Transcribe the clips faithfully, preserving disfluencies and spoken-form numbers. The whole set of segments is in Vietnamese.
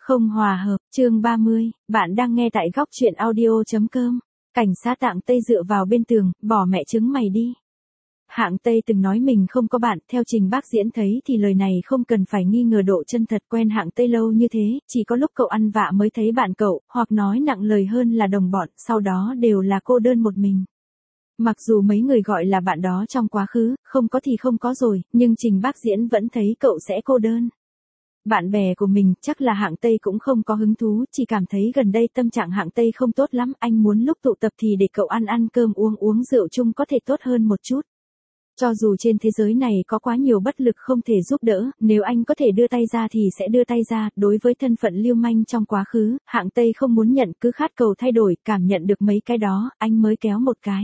Không hòa hợp, chương ba mươi, bạn đang nghe tại góc truyện audio.com. Cảnh sát Hạng Tây dựa vào bên tường, bỏ mẹ trứng mày đi. Hạng Tây từng nói mình không có bạn, theo Trình Bác Diễn thấy thì lời này không cần phải nghi ngờ độ chân thật. Quen Hạng Tây lâu như thế, chỉ có lúc cậu ăn vạ mới thấy bạn cậu, hoặc nói nặng lời hơn là đồng bọn, sau đó đều là cô đơn một mình. Mặc dù mấy người gọi là bạn đó trong quá khứ, không có thì không có rồi, nhưng Trình Bác Diễn vẫn thấy cậu sẽ cô đơn. Bạn bè của mình chắc là Hạng Tây cũng không có hứng thú, chỉ cảm thấy gần đây tâm trạng Hạng Tây không tốt lắm, anh muốn lúc tụ tập thì để cậu ăn ăn cơm uống uống rượu chung có thể tốt hơn một chút. Cho dù trên thế giới này có quá nhiều bất lực không thể giúp đỡ, nếu anh có thể đưa tay ra thì sẽ đưa tay ra. Đối với thân phận lưu manh trong quá khứ, Hạng Tây không muốn nhận, cứ khát cầu thay đổi, cảm nhận được mấy cái đó, anh mới kéo một cái.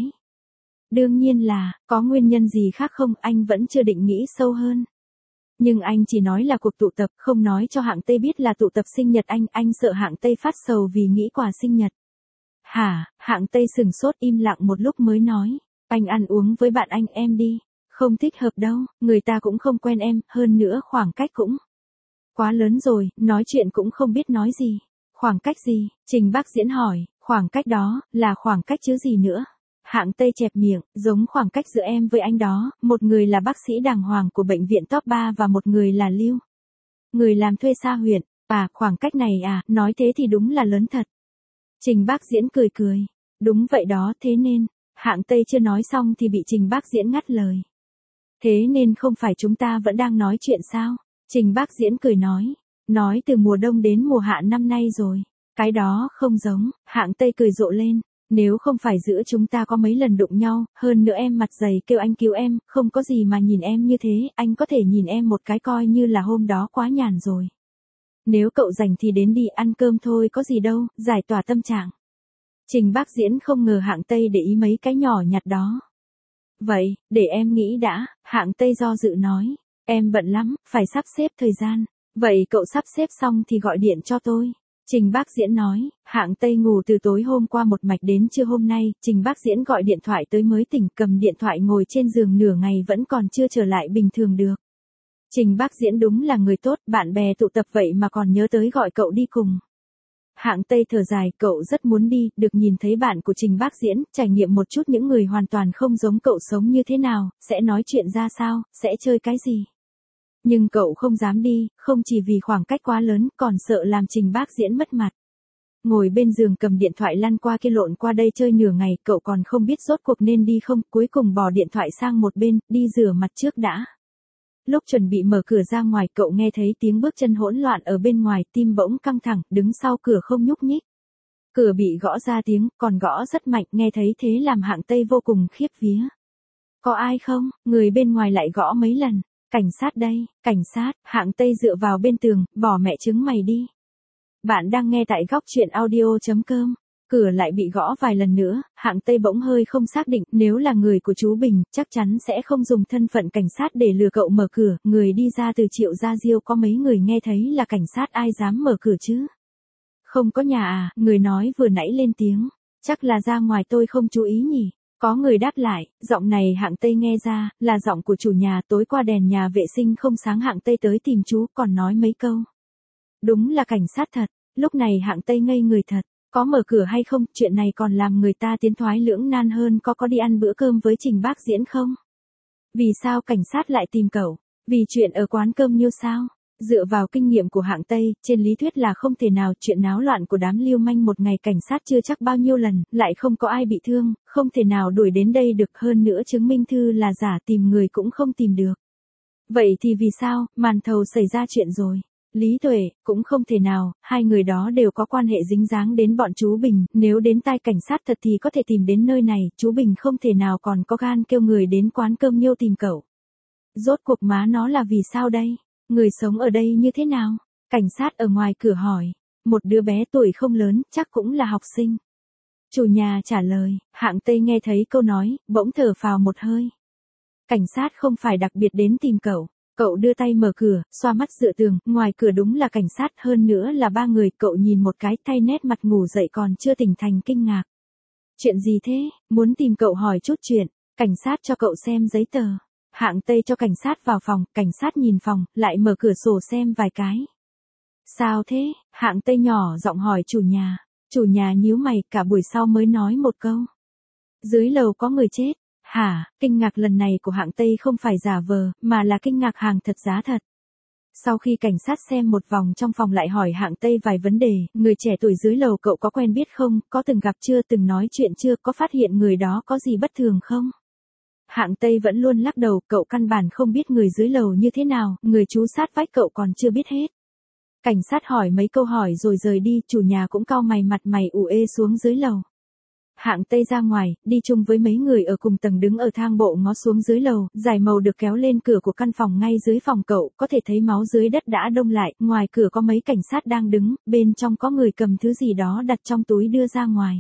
Đương nhiên là, có nguyên nhân gì khác không, anh vẫn chưa định nghĩ sâu hơn. Nhưng anh chỉ nói là cuộc tụ tập, không nói cho Hạng Tây biết là tụ tập sinh nhật anh, anh sợ Hạng Tây phát sầu vì nghĩ quà sinh nhật. Hả, Hạng Tây sừng sốt im lặng một lúc mới nói, anh ăn uống với bạn anh em đi, không thích hợp đâu, người ta cũng không quen em, hơn nữa khoảng cách cũng quá lớn rồi, nói chuyện cũng không biết nói gì. Khoảng cách gì? Trình Bác Diễn hỏi, khoảng cách đó, là khoảng cách chứ gì nữa. Hạng Tây chẹp miệng, giống khoảng cách giữa em với anh đó, một người là bác sĩ đàng hoàng của bệnh viện top ba và một người là Lưu. Người làm thuê xa huyện, à, khoảng cách này à, nói thế thì đúng là lớn thật. Trình Bác Diễn cười cười, đúng vậy đó, thế nên, Hạng Tây chưa nói xong thì bị Trình Bác Diễn ngắt lời. Thế nên không phải chúng ta vẫn đang nói chuyện sao? Trình Bác Diễn cười nói, nói từ mùa đông đến mùa hạ năm nay rồi, cái đó không giống, Hạng Tây cười rộ lên. Nếu không phải giữa chúng ta có mấy lần đụng nhau, hơn nữa em mặt dày kêu anh cứu em, không có gì mà nhìn em như thế, anh có thể nhìn em một cái coi như là hôm đó quá nhàn rồi. Nếu cậu rảnh thì đến đi ăn cơm thôi có gì đâu, giải tỏa tâm trạng. Trình Bác Diễn không ngờ Hạng Tây để ý mấy cái nhỏ nhặt đó. Vậy, để em nghĩ đã, Hạng Tây do dự nói, em bận lắm, phải sắp xếp thời gian. Vậy cậu sắp xếp xong thì gọi điện cho tôi. Trình Bác Diễn nói, Hạng Tây ngủ từ tối hôm qua một mạch đến trưa hôm nay, Trình Bác Diễn gọi điện thoại tới mới tỉnh, cầm điện thoại ngồi trên giường nửa ngày vẫn còn chưa trở lại bình thường được. Trình Bác Diễn đúng là người tốt, bạn bè tụ tập vậy mà còn nhớ tới gọi cậu đi cùng. Hạng Tây thở dài, cậu rất muốn đi, được nhìn thấy bạn của Trình Bác Diễn, trải nghiệm một chút những người hoàn toàn không giống cậu sống như thế nào, sẽ nói chuyện ra sao, sẽ chơi cái gì. Nhưng cậu không dám đi, không chỉ vì khoảng cách quá lớn, còn sợ làm Trình Bác Diễn mất mặt. Ngồi bên giường cầm điện thoại lăn qua kia lộn qua đây chơi nửa ngày, cậu còn không biết rốt cuộc nên đi không, cuối cùng bỏ điện thoại sang một bên, đi rửa mặt trước đã. Lúc chuẩn bị mở cửa ra ngoài, cậu nghe thấy tiếng bước chân hỗn loạn ở bên ngoài, tim bỗng căng thẳng, đứng sau cửa không nhúc nhích. Cửa bị gõ ra tiếng, còn gõ rất mạnh, nghe thấy thế làm Hạng Tây vô cùng khiếp vía. Có ai không? Người bên ngoài lại gõ mấy lần. Cảnh sát đây, cảnh sát, Hạng Tây dựa vào bên tường, bỏ mẹ trứng mày đi. Bạn đang nghe tại góc truyện audio.com. Cửa lại bị gõ vài lần nữa, Hạng Tây bỗng hơi không xác định, nếu là người của chú Bình, chắc chắn sẽ không dùng thân phận cảnh sát để lừa cậu mở cửa, người đi ra từ Triệu Gia Diêu có mấy người nghe thấy là cảnh sát ai dám mở cửa chứ? Không có nhà à, người nói vừa nãy lên tiếng, chắc là ra ngoài tôi không chú ý nhỉ. Có người đáp lại, giọng này Hạng Tây nghe ra, là giọng của chủ nhà, tối qua đèn nhà vệ sinh không sáng Hạng Tây tới tìm chú, còn nói mấy câu. Đúng là cảnh sát thật, lúc này Hạng Tây ngây người thật, có mở cửa hay không, chuyện này còn làm người ta tiến thoái lưỡng nan hơn có có đi ăn bữa cơm với Trình Bác Diễn không? Vì sao cảnh sát lại tìm cậu? Vì chuyện ở quán cơm nhiêu sao? Dựa vào kinh nghiệm của Hạng Tây, trên lý thuyết là không thể nào, chuyện náo loạn của đám lưu manh một ngày cảnh sát chưa chắc bao nhiêu lần, lại không có ai bị thương, không thể nào đuổi đến đây được, hơn nữa chứng minh thư là giả, tìm người cũng không tìm được. Vậy thì vì sao, màn thầu xảy ra chuyện rồi? Lý Tuệ, cũng không thể nào, hai người đó đều có quan hệ dính dáng đến bọn chú Bình, nếu đến tai cảnh sát thật thì có thể tìm đến nơi này, chú Bình không thể nào còn có gan kêu người đến quán cơm nhiêu tìm cậu. Rốt cuộc má nó là vì sao đây? Người sống ở đây như thế nào? Cảnh sát ở ngoài cửa hỏi. Một đứa bé tuổi không lớn, chắc cũng là học sinh. Chủ nhà trả lời, Hạng Tây nghe thấy câu nói, bỗng thở phào một hơi. Cảnh sát không phải đặc biệt đến tìm cậu. Cậu đưa tay mở cửa, xoa mắt dựa tường, ngoài cửa đúng là cảnh sát, hơn nữa là ba người, cậu nhìn một cái, thay nét mặt ngủ dậy còn chưa tỉnh thành kinh ngạc. Chuyện gì thế, muốn tìm cậu hỏi chút chuyện, cảnh sát cho cậu xem giấy tờ. Hạng Tây cho cảnh sát vào phòng, cảnh sát nhìn phòng, lại mở cửa sổ xem vài cái. Sao thế? Hạng Tây nhỏ giọng hỏi chủ nhà. Chủ nhà nhíu mày, cả buổi sau mới nói một câu. Dưới lầu có người chết. Hả? Kinh ngạc lần này của Hạng Tây không phải giả vờ, mà là kinh ngạc hàng thật giá thật. Sau khi cảnh sát xem một vòng trong phòng lại hỏi Hạng Tây vài vấn đề, người trẻ tuổi dưới lầu cậu có quen biết không, có từng gặp chưa, từng nói chuyện chưa, có phát hiện người đó có gì bất thường không? Hạng Tây vẫn luôn lắc đầu, cậu căn bản không biết người dưới lầu như thế nào, người chú sát vách cậu còn chưa biết hết. Cảnh sát hỏi mấy câu hỏi rồi rời đi, chủ nhà cũng cau mày, mặt mày ủ ê xuống dưới lầu. Hạng Tây ra ngoài, đi chung với mấy người ở cùng tầng đứng ở thang bộ ngó xuống dưới lầu, giải màu được kéo lên cửa của căn phòng ngay dưới phòng cậu, có thể thấy máu dưới đất đã đông lại, ngoài cửa có mấy cảnh sát đang đứng, bên trong có người cầm thứ gì đó đặt trong túi đưa ra ngoài.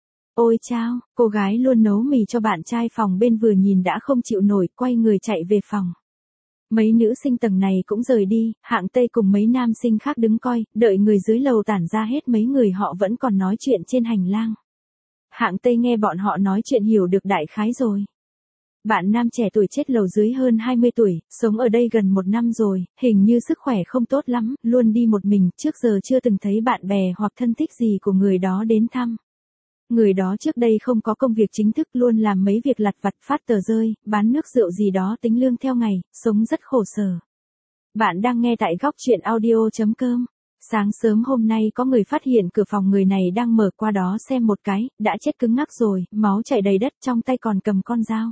Ôi chao, cô gái luôn nấu mì cho bạn trai phòng bên vừa nhìn đã không chịu nổi, quay người chạy về phòng. Mấy nữ sinh tầng này cũng rời đi, Hạng Tây cùng mấy nam sinh khác đứng coi, đợi người dưới lầu tản ra hết mấy người họ vẫn còn nói chuyện trên hành lang. Hạng Tây nghe bọn họ nói chuyện hiểu được đại khái rồi. Bạn nam trẻ tuổi chết lầu dưới hơn hai mươi tuổi, sống ở đây gần một năm rồi, hình như sức khỏe không tốt lắm, luôn đi một mình, trước giờ chưa từng thấy bạn bè hoặc thân thích gì của người đó đến thăm. Người đó trước đây không có công việc chính thức, luôn làm mấy việc lặt vặt, phát tờ rơi, bán nước rượu gì đó tính lương theo ngày, sống rất khổ sở. Bạn đang nghe tại góc chuyện audio chấm com. Sáng sớm hôm nay có người phát hiện cửa phòng người này đang mở, qua đó xem một cái, đã chết cứng ngắc rồi, máu chảy đầy đất, trong tay còn cầm con dao.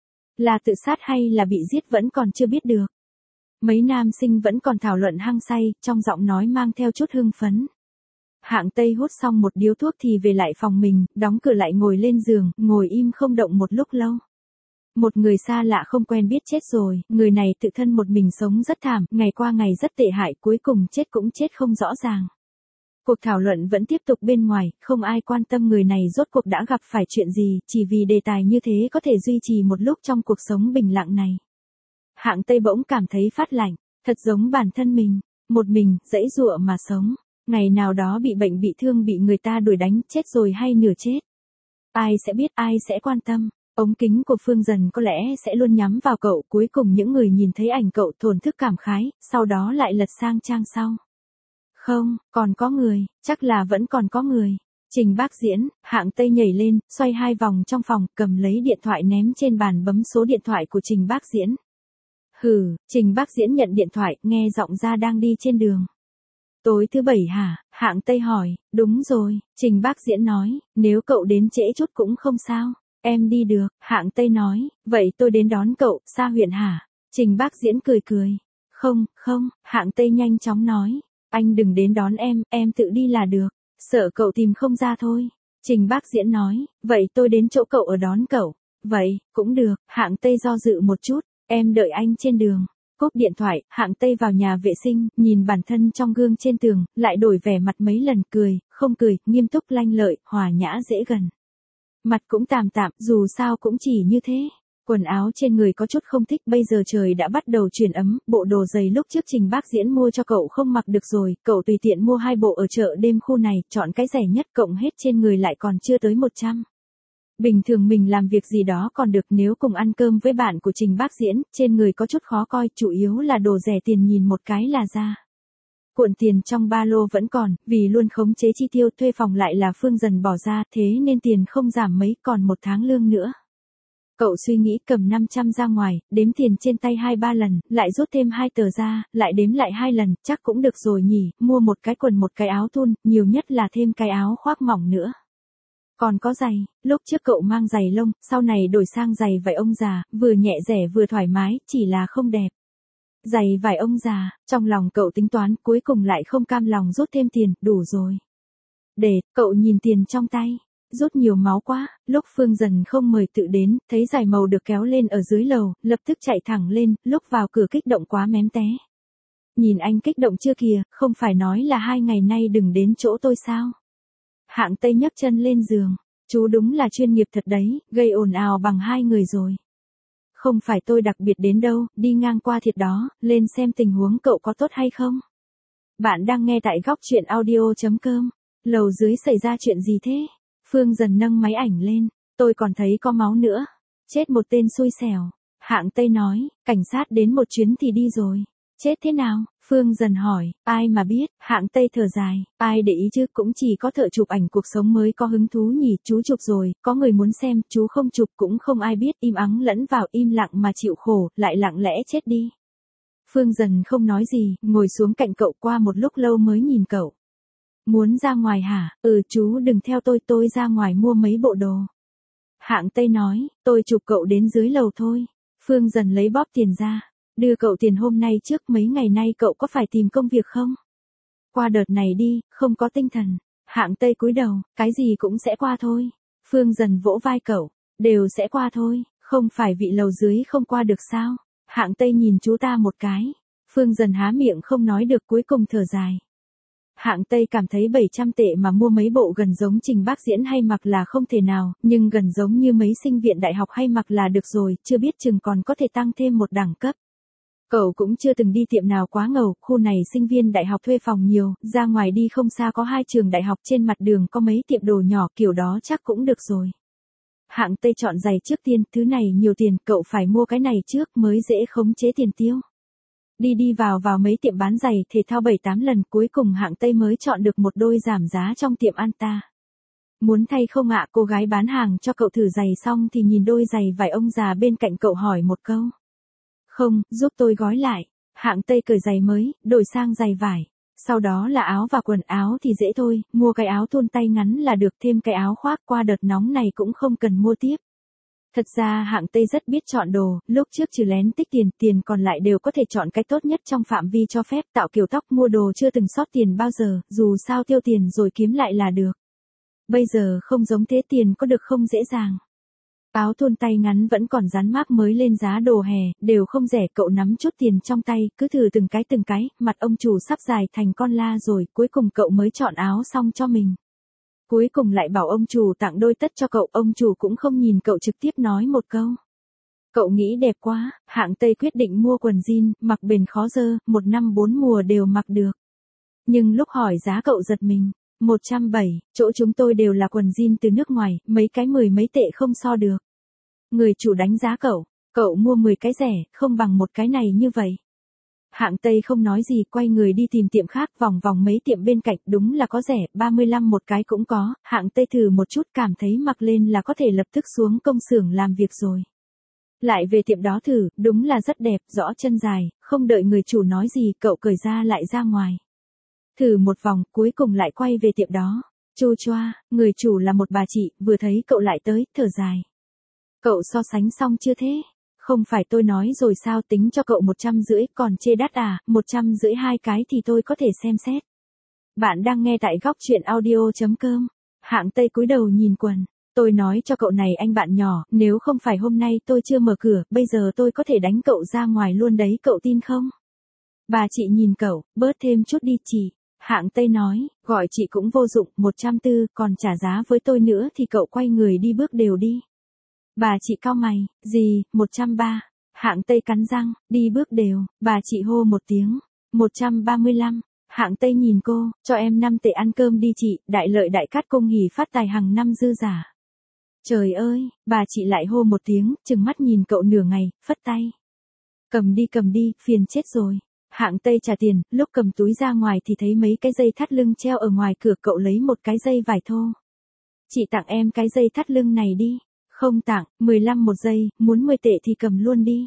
Là tự sát hay là bị giết vẫn còn chưa biết được. Mấy nam sinh vẫn còn thảo luận hăng say, trong giọng nói mang theo chút hưng phấn. Hạng Tây hút xong một điếu thuốc thì về lại phòng mình, đóng cửa lại ngồi lên giường, ngồi im không động một lúc lâu. Một người xa lạ không quen biết chết rồi, người này tự thân một mình sống rất thảm, ngày qua ngày rất tệ hại, cuối cùng chết cũng chết không rõ ràng. Cuộc thảo luận vẫn tiếp tục bên ngoài, không ai quan tâm người này rốt cuộc đã gặp phải chuyện gì, chỉ vì đề tài như thế có thể duy trì một lúc trong cuộc sống bình lặng này. Hạng Tây bỗng cảm thấy phát lạnh, thật giống bản thân mình, một mình, giãy giụa mà sống. Ngày nào đó bị bệnh bị thương bị người ta đuổi đánh, chết rồi hay nửa chết. Ai sẽ biết, ai sẽ quan tâm. Ống kính của Phương Dần có lẽ sẽ luôn nhắm vào cậu, cuối cùng những người nhìn thấy ảnh cậu thổn thức cảm khái, sau đó lại lật sang trang sau. Không, còn có người, chắc là vẫn còn có người. Trình Bác Diễn, Hạng Tây nhảy lên, xoay hai vòng trong phòng, cầm lấy điện thoại ném trên bàn, bấm số điện thoại của Trình Bác Diễn. Hừ, Trình Bác Diễn nhận điện thoại, nghe giọng ra đang đi trên đường. Tối thứ bảy hả? Hạng Tây hỏi. Đúng rồi, Trình Bác Diễn nói, nếu cậu đến trễ chút cũng không sao. Em đi được, Hạng Tây nói, vậy tôi đến đón cậu, xa huyện hả? Trình Bác Diễn cười cười. Không, không, Hạng Tây nhanh chóng nói, anh đừng đến đón em, em tự đi là được, sợ cậu tìm không ra thôi. Trình Bác Diễn nói, vậy tôi đến chỗ cậu ở đón cậu. Vậy, cũng được, Hạng Tây do dự một chút, em đợi anh trên đường. Cúp điện thoại, Hạng Tây vào nhà vệ sinh, nhìn bản thân trong gương trên tường, lại đổi vẻ mặt mấy lần, cười, không cười, nghiêm túc, lanh lợi, hòa nhã dễ gần. Mặt cũng tạm tạm, dù sao cũng chỉ như thế. Quần áo trên người có chút không thích, bây giờ trời đã bắt đầu chuyển ấm, bộ đồ giày lúc trước Trình Bác Diễn mua cho cậu không mặc được rồi, cậu tùy tiện mua hai bộ ở chợ đêm khu này, chọn cái rẻ nhất, cộng hết trên người lại còn chưa tới một trăm. Bình thường mình làm việc gì đó còn được, nếu cùng ăn cơm với bạn của Trình Bác Diễn, trên người có chút khó coi, chủ yếu là đồ rẻ tiền nhìn một cái là ra. Cuộn tiền trong ba lô vẫn còn, vì luôn khống chế chi tiêu, thuê phòng lại là Phương Dần bỏ ra, thế nên tiền không giảm mấy, còn một tháng lương nữa. Cậu suy nghĩ cầm năm trăm ra ngoài, đếm tiền trên tay hai ba lần, lại rút thêm hai tờ ra, lại đếm lại hai lần, chắc cũng được rồi nhỉ, mua một cái quần một cái áo thun, nhiều nhất là thêm cái áo khoác mỏng nữa. Còn có giày, lúc trước cậu mang giày lông, sau này đổi sang giày vải ông già, vừa nhẹ rẻ vừa thoải mái, chỉ là không đẹp. Giày vải ông già, trong lòng cậu tính toán, cuối cùng lại không cam lòng rút thêm tiền, đủ rồi. Để, cậu nhìn tiền trong tay, rút nhiều máu quá, lúc Phương Dần không mời tự đến, thấy giày màu được kéo lên ở dưới lầu, lập tức chạy thẳng lên, lúc vào cửa kích động quá mém té. Nhìn anh kích động chưa kìa, không phải nói là hai ngày nay đừng đến chỗ tôi sao? Hạng Tây nhấc chân lên giường, chú đúng là chuyên nghiệp thật đấy, gây ồn ào bằng hai người rồi. Không phải tôi đặc biệt đến đâu, đi ngang qua thiệt đó, lên xem tình huống cậu có tốt hay không. Bạn đang nghe tại góc chuyện audio chấm com. Lầu dưới xảy ra chuyện gì thế? Phương Dần nâng máy ảnh lên, tôi còn thấy có máu nữa. Chết một tên xui xẻo. Hạng Tây nói, cảnh sát đến một chuyến thì đi rồi. Chết thế nào? Phương Dần hỏi, ai mà biết, Hạng Tây thở dài, ai để ý chứ, cũng chỉ có thợ chụp ảnh cuộc sống mới có hứng thú nhỉ, chú chụp rồi, có người muốn xem, chú không chụp cũng không ai biết, im ắng lẫn vào im lặng mà chịu khổ, lại lặng lẽ chết đi. Phương Dần không nói gì, ngồi xuống cạnh cậu qua một lúc lâu mới nhìn cậu. Muốn ra ngoài hả? Ừ, chú đừng theo tôi, tôi ra ngoài mua mấy bộ đồ. Hạng Tây nói, tôi chụp cậu đến dưới lầu thôi. Phương Dần lấy bóp tiền ra. Đưa cậu tiền hôm nay trước, mấy ngày nay cậu có phải tìm công việc không? Qua đợt này đi, không có tinh thần. Hạng Tây cúi đầu, cái gì cũng sẽ qua thôi. Phương Dần vỗ vai cậu, đều sẽ qua thôi, không phải vị lầu dưới không qua được sao? Hạng Tây nhìn chú ta một cái. Phương Dần há miệng không nói được, cuối cùng thở dài. Hạng Tây cảm thấy bảy trăm tệ mà mua mấy bộ gần giống Trình Bác Diễn hay mặc là không thể nào, nhưng gần giống như mấy sinh viên đại học hay mặc là được rồi, chưa biết chừng còn có thể tăng thêm một đẳng cấp. Cậu cũng chưa từng đi tiệm nào quá ngầu, khu này sinh viên đại học thuê phòng nhiều, ra ngoài đi không xa có hai trường đại học, trên mặt đường có mấy tiệm đồ nhỏ kiểu đó chắc cũng được rồi. Hạng Tây chọn giày trước tiên, thứ này nhiều tiền, cậu phải mua cái này trước mới dễ khống chế tiền tiêu. Đi đi vào vào mấy tiệm bán giày thể thao bảy tám lần, cuối cùng Hạng Tây mới chọn được một đôi giảm giá trong tiệm Anta. Muốn thay không ạ? Cô gái bán hàng cho cậu thử giày xong thì nhìn đôi giày vải ông già bên cạnh cậu hỏi một câu. Không, giúp tôi gói lại. Hạng Tây cởi giày mới, đổi sang giày vải. Sau đó là áo và quần áo thì dễ thôi, mua cái áo thun tay ngắn là được, thêm cái áo khoác qua đợt nóng này cũng không cần mua tiếp. Thật ra Hạng Tây rất biết chọn đồ, lúc trước trừ lén tích tiền, tiền còn lại đều có thể chọn cái tốt nhất trong phạm vi cho phép, tạo kiểu tóc mua đồ chưa từng sót tiền bao giờ, dù sao tiêu tiền rồi kiếm lại là được. Bây giờ không giống thế, tiền có được không dễ dàng. Áo thun tay ngắn vẫn còn dán mác mới lên giá đồ hè, đều không rẻ, cậu nắm chút tiền trong tay, cứ thử từng cái từng cái, mặt ông chủ sắp dài thành con la rồi, cuối cùng cậu mới chọn áo xong cho mình. Cuối cùng lại bảo ông chủ tặng đôi tất cho cậu, ông chủ cũng không nhìn cậu trực tiếp nói một câu. Cậu nghĩ đẹp quá, Hạng Tây quyết định mua quần jean, mặc bền khó dơ, một năm bốn mùa đều mặc được. Nhưng lúc hỏi giá cậu giật mình, một trăm bảy, chỗ chúng tôi đều là quần jean từ nước ngoài, mấy cái mười mấy tệ không so được. Người chủ đánh giá cậu, cậu mua mười cái rẻ, không bằng một cái này như vậy. Hạng Tây không nói gì, quay người đi tìm tiệm khác, vòng vòng mấy tiệm bên cạnh, đúng là có rẻ, ba mươi lăm một cái cũng có, Hạng Tây thử một chút cảm thấy mặc lên là có thể lập tức xuống công xưởng làm việc rồi. Lại về tiệm đó thử, đúng là rất đẹp, rõ chân dài, không đợi người chủ nói gì, cậu cởi ra lại ra ngoài. Thử một vòng, cuối cùng lại quay về tiệm đó. Chua choa, người chủ là một bà chị, vừa thấy cậu lại tới, thở dài. Cậu so sánh xong chưa thế? Không phải tôi nói rồi sao, tính cho cậu một trăm rưỡi, còn chê đắt à, một trăm rưỡi hai cái thì tôi có thể xem xét. Bạn đang nghe tại góc truyện audio chấm com. Hạng Tây cúi đầu nhìn quần. Tôi nói cho cậu này anh bạn nhỏ, nếu không phải hôm nay tôi chưa mở cửa, bây giờ tôi có thể đánh cậu ra ngoài luôn đấy, cậu tin không? Bà chị nhìn cậu, bớt thêm chút đi chị. Hạng Tây nói, gọi chị cũng vô dụng, một trăm tư, còn trả giá với tôi nữa thì cậu quay người đi bước đều đi. Bà chị cau mày, gì, một trăm ba. Hạng Tây cắn răng, đi bước đều, bà chị hô một tiếng, một trăm ba mươi lăm. Hạng Tây nhìn cô, cho em năm tệ ăn cơm đi chị, đại lợi đại cát công hỉ phát tài hàng năm dư giả. Trời ơi, bà chị lại hô một tiếng, trừng mắt nhìn cậu nửa ngày, phất tay. Cầm đi cầm đi, phiền chết rồi. Hạng Tây trả tiền, lúc cầm túi ra ngoài thì thấy mấy cái dây thắt lưng treo ở ngoài cửa, cậu lấy một cái dây vải thô. Chị tặng em cái dây thắt lưng này đi. Không tặng, mười lăm một giây, muốn mười tệ thì cầm luôn đi.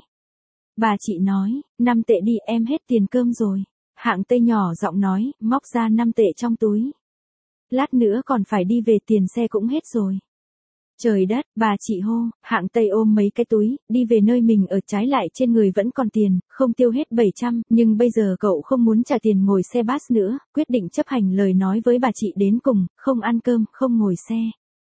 Bà chị nói, năm tệ đi, em hết tiền cơm rồi. Hạng Tây nhỏ giọng nói, móc ra năm tệ trong túi. Lát nữa còn phải đi về, tiền xe cũng hết rồi. Trời đất, bà chị hô, Hạng Tây ôm mấy cái túi, đi về nơi mình ở, trái lại trên người vẫn còn tiền, không tiêu hết bảy trăm, nhưng bây giờ cậu không muốn trả tiền ngồi xe bus nữa, quyết định chấp hành lời nói với bà chị đến cùng, không ăn cơm, không ngồi xe.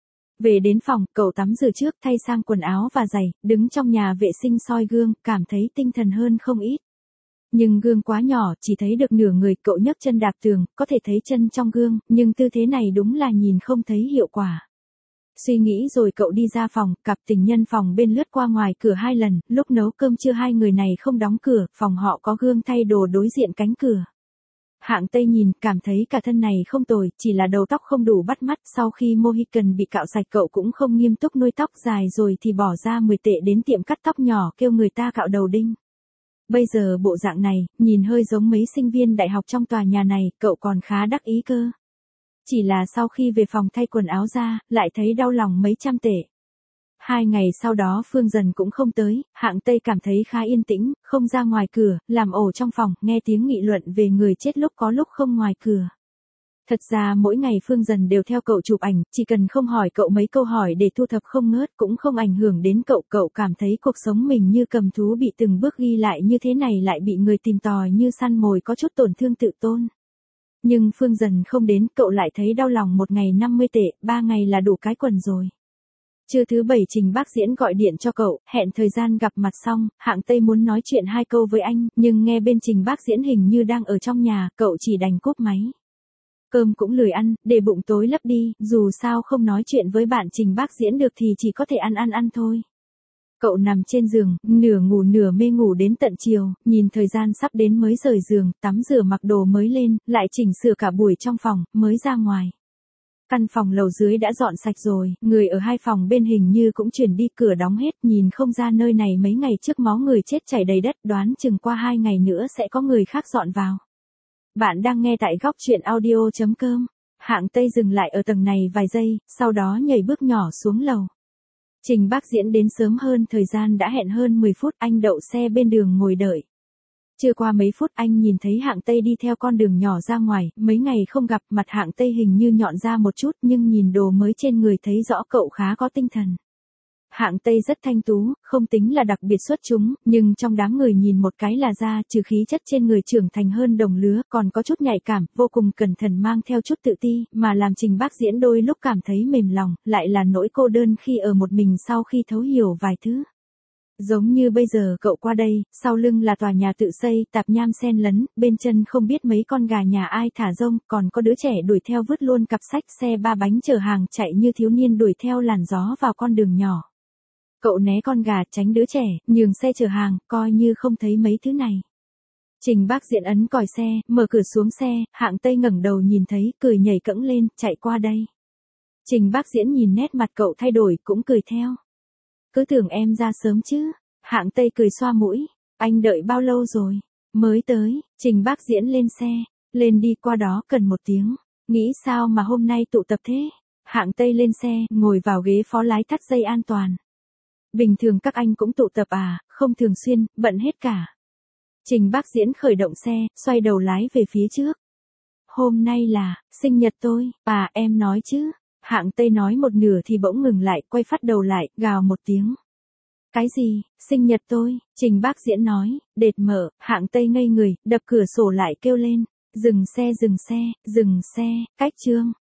Về đến phòng, cậu tắm rửa trước, thay sang quần áo và giày, đứng trong nhà vệ sinh soi gương, cảm thấy tinh thần hơn không ít. Nhưng gương quá nhỏ, chỉ thấy được nửa người, cậu nhấc chân đạp tường, có thể thấy chân trong gương, nhưng tư thế này đúng là nhìn không thấy hiệu quả. Suy nghĩ rồi cậu đi ra phòng, cặp tình nhân phòng bên lướt qua ngoài cửa hai lần, lúc nấu cơm trưa hai người này không đóng cửa, phòng họ có gương thay đồ đối diện cánh cửa. Hạng Tây nhìn, cảm thấy cả thân này không tồi, chỉ là đầu tóc không đủ bắt mắt, sau khi Mohican bị cạo sạch cậu cũng không nghiêm túc nuôi tóc dài rồi thì bỏ ra mười tệ đến tiệm cắt tóc nhỏ kêu người ta cạo đầu đinh. Bây giờ bộ dạng này, nhìn hơi giống mấy sinh viên đại học trong tòa nhà này, cậu còn khá đắc ý cơ. Chỉ là sau khi về phòng thay quần áo ra, lại thấy đau lòng mấy trăm tệ. Hai ngày sau đó Phương Dần cũng không tới, Hạng Tây cảm thấy khá yên tĩnh, không ra ngoài cửa, làm ổ trong phòng, nghe tiếng nghị luận về người chết lúc có lúc không ngoài cửa. Thật ra mỗi ngày Phương Dần đều theo cậu chụp ảnh, chỉ cần không hỏi cậu mấy câu hỏi để thu thập không ngớt cũng không ảnh hưởng đến cậu. Cậu cảm thấy cuộc sống mình như cầm thú bị từng bước ghi lại như thế này lại bị người tìm tòi như săn mồi có chút tổn thương tự tôn. Nhưng Phương Dần không đến, cậu lại thấy đau lòng. Một ngày năm mươi tệ, ba ngày là đủ cái quần rồi. Trưa thứ bảy Trình Bác Diễn gọi điện cho cậu, hẹn thời gian gặp mặt xong, Hạng Tây muốn nói chuyện hai câu với anh, nhưng nghe bên Trình Bác Diễn hình như đang ở trong nhà, cậu chỉ đành cúp máy. Cơm cũng lười ăn, để bụng tối lấp đi, dù sao không nói chuyện với bạn Trình Bác Diễn được thì chỉ có thể ăn ăn ăn thôi. Cậu nằm trên giường, nửa ngủ nửa mê ngủ đến tận chiều, nhìn thời gian sắp đến mới rời giường, tắm rửa mặc đồ mới lên, lại chỉnh sửa cả buổi trong phòng, mới ra ngoài. Căn phòng lầu dưới đã dọn sạch rồi, người ở hai phòng bên hình như cũng chuyển đi, cửa đóng hết, nhìn không ra nơi này mấy ngày trước máu người chết chảy đầy đất, đoán chừng qua hai ngày nữa sẽ có người khác dọn vào. Bạn đang nghe tại góc truyện audio chấm com. Hạng Tây dừng lại ở tầng này vài giây, sau đó nhảy bước nhỏ xuống lầu. Trình Bác Diễn đến sớm hơn thời gian đã hẹn hơn mười phút, anh đậu xe bên đường ngồi đợi. Chưa qua mấy phút anh nhìn thấy Hạng Tây đi theo con đường nhỏ ra ngoài, mấy ngày không gặp mặt Hạng Tây hình như nhọn ra một chút nhưng nhìn đồ mới trên người thấy rõ cậu khá có tinh thần. Hạng Tây rất thanh tú, không tính là đặc biệt xuất chúng, nhưng trong đám người nhìn một cái là ra, trừ khí chất trên người trưởng thành hơn đồng lứa, còn có chút nhạy cảm, vô cùng cẩn thận mang theo chút tự ti, mà làm Trình Bác Diễn đôi lúc cảm thấy mềm lòng, lại là nỗi cô đơn khi ở một mình sau khi thấu hiểu vài thứ. Giống như bây giờ cậu qua đây, sau lưng là tòa nhà tự xây, tạp nham xen lấn, bên chân không biết mấy con gà nhà ai thả rông, còn có đứa trẻ đuổi theo vứt luôn cặp sách, xe ba bánh chở hàng chạy như thiếu niên đuổi theo làn gió vào con đường nhỏ. Cậu né con gà, tránh đứa trẻ, nhường xe chở hàng, coi như không thấy mấy thứ này. Trình Bác Diễn ấn còi xe, mở cửa xuống xe, Hạng Tây ngẩng đầu nhìn thấy, cười nhảy cẫng lên, chạy qua đây. Trình Bác Diễn nhìn nét mặt cậu thay đổi, cũng cười theo. Cứ tưởng em ra sớm chứ. Hạng Tây cười xoa mũi. Anh đợi bao lâu rồi? Mới tới. Trình Bác Diễn lên xe. Lên đi, qua đó cần một tiếng. Nghĩ sao mà hôm nay tụ tập thế? Hạng Tây lên xe, ngồi vào ghế phó lái thắt dây an toàn. Bình thường các anh cũng tụ tập à? Không thường xuyên, bận hết cả. Trình Bác Diễn khởi động xe, xoay đầu lái về phía trước. Hôm nay là sinh nhật tôi. À, em nói chứ. Hạng Tây nói một nửa thì bỗng ngừng lại, quay phát đầu lại, gào một tiếng. Cái gì, sinh nhật tôi? Trình Bác Diễn nói, đệt mở. Hạng Tây ngây người, đập cửa sổ lại kêu lên. Dừng xe, dừng xe, dừng xe, cách chương.